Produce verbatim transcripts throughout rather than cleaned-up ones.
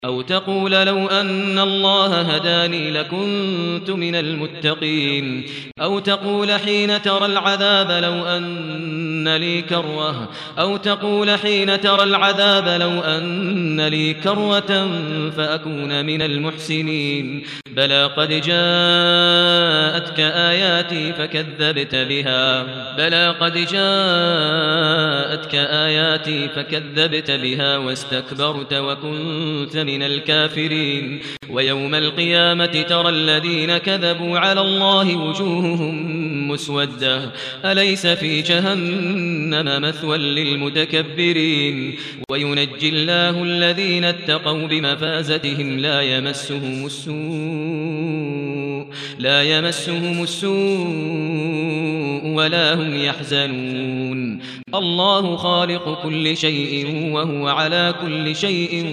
أو تقول لو أن الله هداني لكنت من المتقين أو تقول حين ترى العذاب لو أن لي كروة أو تقول حين ترى العذاب لو أن لي كروة فأكون من المحسنين بلى قد جاءتك آياتي فكذبت بها بلى قد جاءتك آياتي فكذبت بها واستكبرت وكنت من الكافرين ويوم القيامة ترى الذين كذبوا على الله وجوههم مسودة أليس في جهنم مثوى للمتكبرين وينجي الله الذين اتقوا بمفازتهم لا يمسهم السوء لا يمسهم السوء ولا هم يحزنون الله خالق كل شيء وهو على كل شيء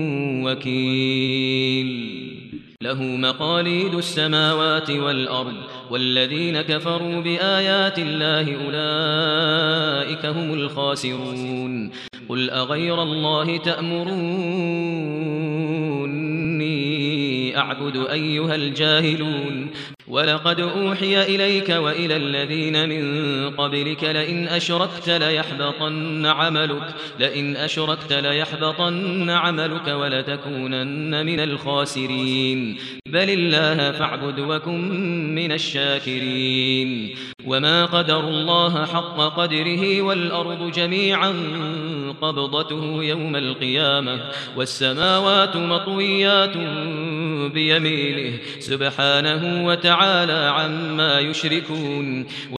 وكيل له مقاليد السماوات والأرض والذين كفروا بآيات الله أولئك هم الخاسرون قل أغير الله تأمروني أعبد أيها الجاهلون ولقد أوحي إليك وإلى الذين من قبلك لئن أشركت ليحبطن عملك لئن أشركت ليحبطن عملك ولتكونن من الخاسرين بل الله فاعبد وكن من الشاكرين وما قدروا الله حق قدره والأرض جميعا قبضته يوم القيامة والسماوات مطويات بيمينه سبحانه وتعالى عما يشركون